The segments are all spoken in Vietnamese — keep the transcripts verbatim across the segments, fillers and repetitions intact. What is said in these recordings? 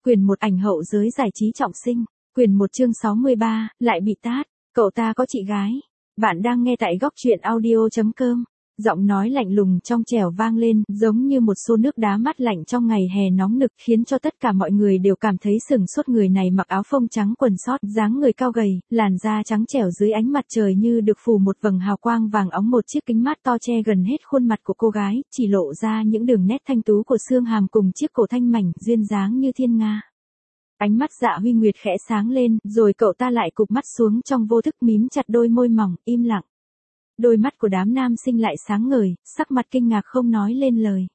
Quyền một ảnh hậu giới giải trí trọng sinh. Quyền một chương sáu mươi ba, lại bị tát. Cậu ta có chị gái. Bạn đang nghe tại góc truyện audio chấm com. Giọng nói lạnh lùng trong trẻo vang lên, giống như một xô nước đá mát lạnh trong ngày hè nóng nực, khiến cho tất cả mọi người đều cảm thấy sừng sốt. Người này mặc áo phông trắng quần sót, dáng người cao gầy, làn da trắng trẻo dưới ánh mặt trời như được phủ một vầng hào quang vàng óng. Một chiếc kính mát to che gần hết khuôn mặt của cô gái, chỉ lộ ra những đường nét thanh tú của xương hàm cùng chiếc cổ thanh mảnh, duyên dáng như thiên nga. Ánh mắt Dạ Huy Nguyệt khẽ sáng lên, rồi cậu ta lại cụp mắt xuống trong vô thức, mím chặt đôi môi mỏng, im lặng. Đôi mắt của đám nam sinh lại sáng ngời, sắc mặt kinh ngạc không nói lên lời.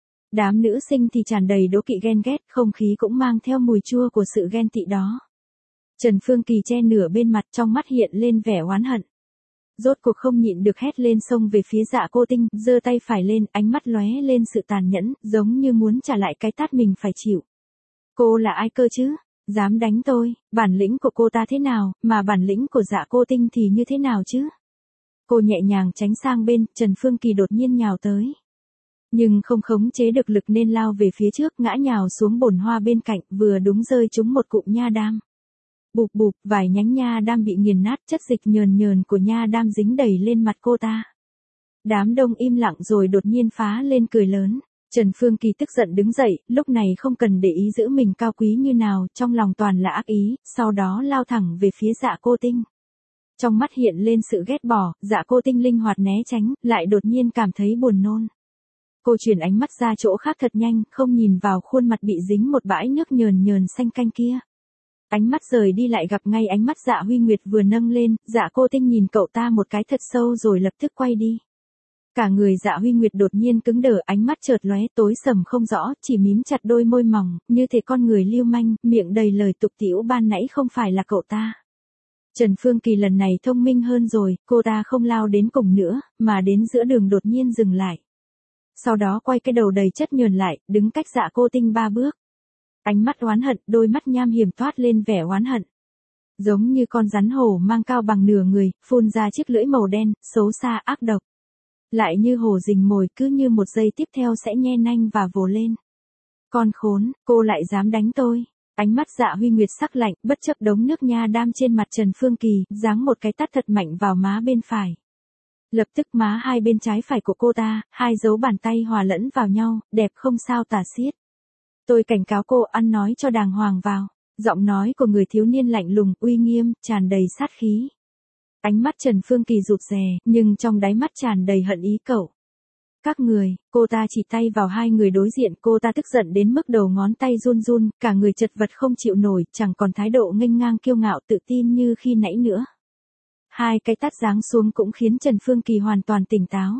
Đám nữ sinh thì tràn đầy đố kỵ ghen ghét, không khí cũng mang theo mùi chua của sự ghen tị đó. Trần Phương Kỳ che nửa bên mặt, trong mắt hiện lên vẻ oán hận. Rốt cuộc không nhịn được hét lên, xông về phía Dạ Cô Tinh, giơ tay phải lên, ánh mắt lóe lên sự tàn nhẫn, giống như muốn trả lại cái tát mình phải chịu. Cô là ai cơ chứ? Dám đánh tôi, bản lĩnh của cô ta thế nào, mà bản lĩnh của Dạ Cô Tinh thì như thế nào chứ? Cô nhẹ nhàng tránh sang bên, Trần Phương Kỳ đột nhiên nhào tới. Nhưng không khống chế được lực nên lao về phía trước, ngã nhào xuống bồn hoa bên cạnh, vừa đúng rơi trúng một cụm nha đam. Bụp bụp, vài nhánh nha đam bị nghiền nát, chất dịch nhờn nhờn của nha đam dính đầy lên mặt cô ta. Đám đông im lặng rồi đột nhiên phá lên cười lớn. Trần Phương Kỳ tức giận đứng dậy, lúc này không cần để ý giữ mình cao quý như nào, trong lòng toàn là ác ý, sau đó lao thẳng về phía Dạ Cô Tinh. Trong mắt hiện lên sự ghét bỏ, Dạ Cô Tinh linh hoạt né tránh, lại đột nhiên cảm thấy buồn nôn. Cô chuyển ánh mắt ra chỗ khác thật nhanh, không nhìn vào khuôn mặt bị dính một bãi nước nhờn nhờn xanh canh kia. Ánh mắt rời đi lại gặp ngay ánh mắt Dạ Huy Nguyệt vừa nâng lên, Dạ Cô Tinh nhìn cậu ta một cái thật sâu rồi lập tức quay đi. Cả người Dạ Huy Nguyệt đột nhiên cứng đờ, ánh mắt chợt lóe tối sầm không rõ, chỉ mím chặt đôi môi mỏng, như thể con người lưu manh, miệng đầy lời tục tĩu ban nãy không phải là cậu ta. Trần Phương Kỳ lần này thông minh hơn rồi, cô ta không lao đến cùng nữa, mà đến giữa đường đột nhiên dừng lại. Sau đó quay cái đầu đầy chất nhờn lại, đứng cách Dạ Cô Tinh ba bước. Ánh mắt oán hận, đôi mắt nham hiểm toát lên vẻ oán hận. Giống như con rắn hổ mang cao bằng nửa người, phun ra chiếc lưỡi màu đen, xấu xa ác độc. Lại như hổ rình mồi, cứ như một giây tiếp theo sẽ nhe nanh và vồ lên. Con khốn, cô lại dám đánh tôi. Ánh mắt Dạ Huy Nguyệt sắc lạnh, bất chấp đống nước nha đam trên mặt Trần Phương Kỳ, giáng một cái tát thật mạnh vào má bên phải. Lập tức má hai bên trái phải của cô ta, hai dấu bàn tay hòa lẫn vào nhau, đẹp không sao tả xiết. Tôi cảnh cáo cô ăn nói cho đàng hoàng vào. Giọng nói của người thiếu niên lạnh lùng, uy nghiêm, tràn đầy sát khí. Ánh mắt Trần Phương Kỳ rụt rè, nhưng trong đáy mắt tràn đầy hận ý cậu. Các người, cô ta chỉ tay vào hai người đối diện, cô ta tức giận đến mức đầu ngón tay run run, cả người chật vật không chịu nổi, chẳng còn thái độ nghênh ngang kiêu ngạo tự tin như khi nãy nữa. Hai cái tát giáng xuống cũng khiến Trần Phương Kỳ hoàn toàn tỉnh táo.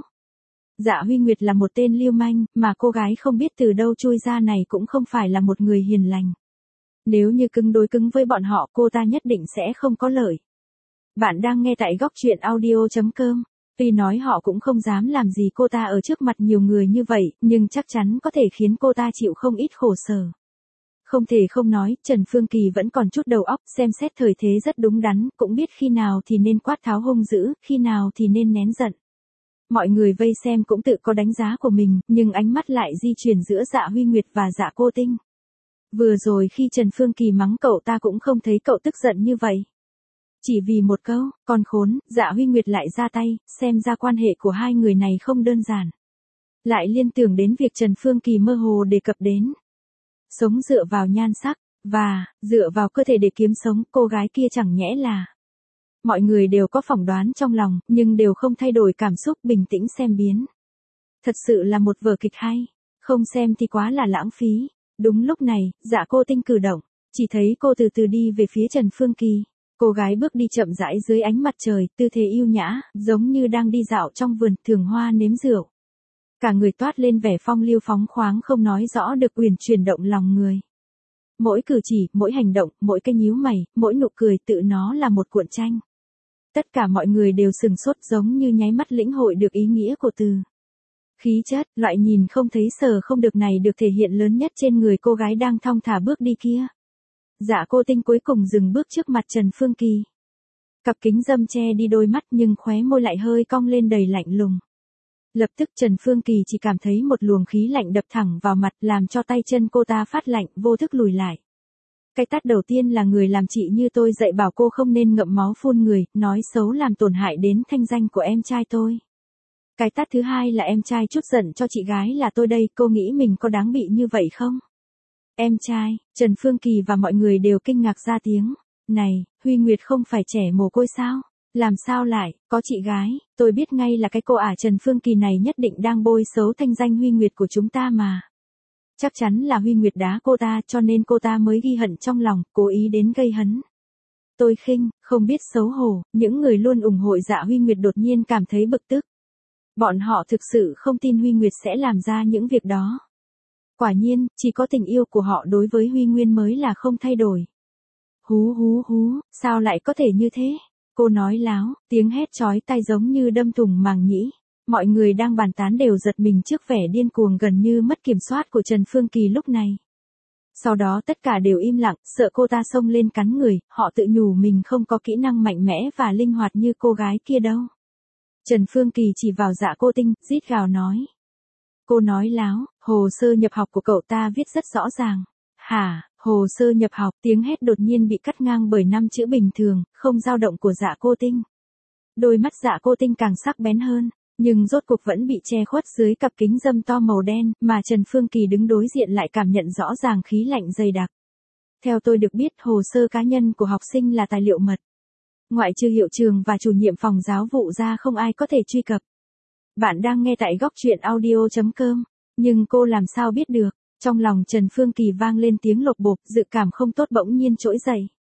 Dạ Huy Nguyệt là một tên lưu manh, mà cô gái không biết từ đâu chui ra này cũng không phải là một người hiền lành. Nếu như cứng đối cứng với bọn họ, cô ta nhất định sẽ không có lợi. Bạn đang nghe tại góc truyện audio chấm com. Tuy nói họ cũng không dám làm gì cô ta ở trước mặt nhiều người như vậy, nhưng chắc chắn có thể khiến cô ta chịu không ít khổ sở. Không thể không nói, Trần Phương Kỳ vẫn còn chút đầu óc, xem xét thời thế rất đúng đắn, cũng biết khi nào thì nên quát tháo hung dữ, khi nào thì nên nén giận. Mọi người vây xem cũng tự có đánh giá của mình, nhưng ánh mắt lại di chuyển giữa Dạ Huy Nguyệt và Dạ Cô Tinh. Vừa rồi khi Trần Phương Kỳ mắng cậu ta cũng không thấy cậu tức giận như vậy. Chỉ vì một câu, con khốn, Dạ Huy Nguyệt lại ra tay, xem ra quan hệ của hai người này không đơn giản. Lại liên tưởng đến việc Trần Phương Kỳ mơ hồ đề cập đến. Sống dựa vào nhan sắc, và, dựa vào cơ thể để kiếm sống, cô gái kia chẳng nhẽ là. Mọi người đều có phỏng đoán trong lòng, nhưng đều không thay đổi cảm xúc, bình tĩnh xem biến. Thật sự là một vở kịch hay, không xem thì quá là lãng phí. Đúng lúc này, Dạ Cô Tinh cử động, chỉ thấy cô từ từ đi về phía Trần Phương Kỳ. Cô gái bước đi chậm rãi dưới ánh mặt trời, tư thế yêu nhã, giống như đang đi dạo trong vườn, thưởng hoa nếm rượu. Cả người toát lên vẻ phong lưu phóng khoáng không nói rõ được, uyển chuyển động lòng người. Mỗi cử chỉ, mỗi hành động, mỗi cái nhíu mày, mỗi nụ cười tự nó là một cuộn tranh. Tất cả mọi người đều sừng sốt, giống như nháy mắt lĩnh hội được ý nghĩa của từ. Khí chất, loại nhìn không thấy sờ không được này được thể hiện lớn nhất trên người cô gái đang thong thả bước đi kia. Dạ Cô Tinh cuối cùng dừng bước trước mặt Trần Phương Kỳ. Cặp kính râm che đi đôi mắt nhưng khóe môi lại hơi cong lên đầy lạnh lùng. Lập tức Trần Phương Kỳ chỉ cảm thấy một luồng khí lạnh đập thẳng vào mặt, làm cho tay chân cô ta phát lạnh, vô thức lùi lại. Cái tát đầu tiên là người làm chị như tôi dạy bảo cô không nên ngậm máu phun người, nói xấu làm tổn hại đến thanh danh của em trai tôi. Cái tát thứ hai là em trai chút giận cho chị gái là tôi đây, cô nghĩ mình có đáng bị như vậy không? Em trai, Trần Phương Kỳ và mọi người đều kinh ngạc ra tiếng. Này, Huy Nguyệt không phải trẻ mồ côi sao? Làm sao lại, có chị gái, tôi biết ngay là cái cô ả Trần Phương Kỳ này nhất định đang bôi xấu thanh danh Huy Nguyệt của chúng ta mà. Chắc chắn là Huy Nguyệt đá cô ta cho nên cô ta mới ghi hận trong lòng, cố ý đến gây hấn. Tôi khinh, không biết xấu hổ, những người luôn ủng hộ Dạ Huy Nguyệt đột nhiên cảm thấy bực tức. Bọn họ thực sự không tin Huy Nguyệt sẽ làm ra những việc đó. Quả nhiên, chỉ có tình yêu của họ đối với Huy Nguyên mới là không thay đổi. Hú hú hú, sao lại có thể như thế? Cô nói láo, tiếng hét chói tai giống như đâm thủng màng nhĩ. Mọi người đang bàn tán đều giật mình trước vẻ điên cuồng gần như mất kiểm soát của Trần Phương Kỳ lúc này. Sau đó tất cả đều im lặng, sợ cô ta xông lên cắn người, họ tự nhủ mình không có kỹ năng mạnh mẽ và linh hoạt như cô gái kia đâu. Trần Phương Kỳ chỉ vào Dạ Cô Tinh, rít gào nói. Cô nói láo, hồ sơ nhập học của cậu ta viết rất rõ ràng. Hả, hồ sơ nhập học, tiếng hét đột nhiên bị cắt ngang bởi năm chữ bình thường, không dao động của Dạ Cô Tinh. Đôi mắt Dạ Cô Tinh càng sắc bén hơn, nhưng rốt cuộc vẫn bị che khuất dưới cặp kính râm to màu đen, mà Trần Phương Kỳ đứng đối diện lại cảm nhận rõ ràng khí lạnh dày đặc. Theo tôi được biết, hồ sơ cá nhân của học sinh là tài liệu mật. Ngoại trừ hiệu trường và chủ nhiệm phòng giáo vụ ra không ai có thể truy cập. Bạn đang nghe tại góc truyện audio chấm com, nhưng cô làm sao biết được? Trong lòng Trần Phương Kỳ vang lên tiếng lột bột, dự cảm không tốt bỗng nhiên trỗi dậy.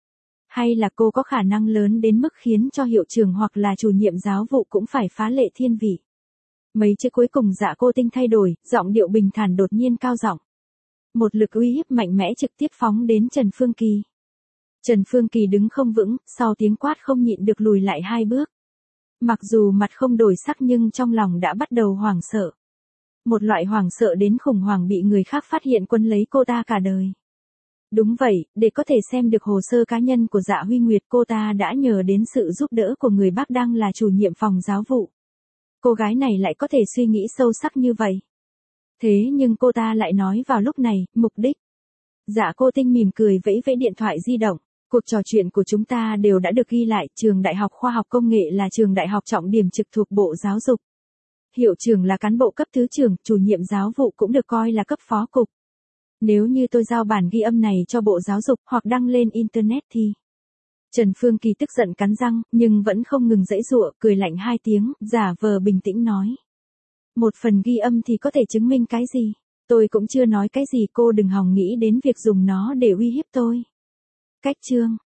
Hay là cô có khả năng lớn đến mức khiến cho hiệu trưởng hoặc là chủ nhiệm giáo vụ cũng phải phá lệ thiên vị. Mấy chữ cuối cùng Dạ Cô Tinh thay đổi, giọng điệu bình thản đột nhiên cao giọng. Một lực uy hiếp mạnh mẽ trực tiếp phóng đến Trần Phương Kỳ. Trần Phương Kỳ đứng không vững, sau tiếng quát không nhịn được lùi lại hai bước. Mặc dù mặt không đổi sắc nhưng trong lòng đã bắt đầu hoảng sợ. Một loại hoảng sợ đến khủng hoảng bị người khác phát hiện quấn lấy cô ta cả đời. Đúng vậy, để có thể xem được hồ sơ cá nhân của Dạ Huy Nguyệt, cô ta đã nhờ đến sự giúp đỡ của người bác đang là chủ nhiệm phòng giáo vụ. Cô gái này lại có thể suy nghĩ sâu sắc như vậy. Thế nhưng cô ta lại nói vào lúc này, mục đích. Dạ Cô Tinh mỉm cười vẫy vẫy điện thoại di động. Cuộc trò chuyện của chúng ta đều đã được ghi lại, trường Đại học Khoa học Công nghệ là trường đại học trọng điểm trực thuộc Bộ Giáo dục. Hiệu trưởng là cán bộ cấp thứ trưởng, chủ nhiệm giáo vụ cũng được coi là cấp phó cục. Nếu như tôi giao bản ghi âm này cho Bộ Giáo dục hoặc đăng lên Internet thì... Trần Phương Kỳ tức giận cắn răng, nhưng vẫn không ngừng giãy giụa, cười lạnh hai tiếng, giả vờ bình tĩnh nói. Một phần ghi âm thì có thể chứng minh cái gì? Tôi cũng chưa nói cái gì, cô đừng hòng nghĩ đến việc dùng nó để uy hiếp tôi. Cách chương,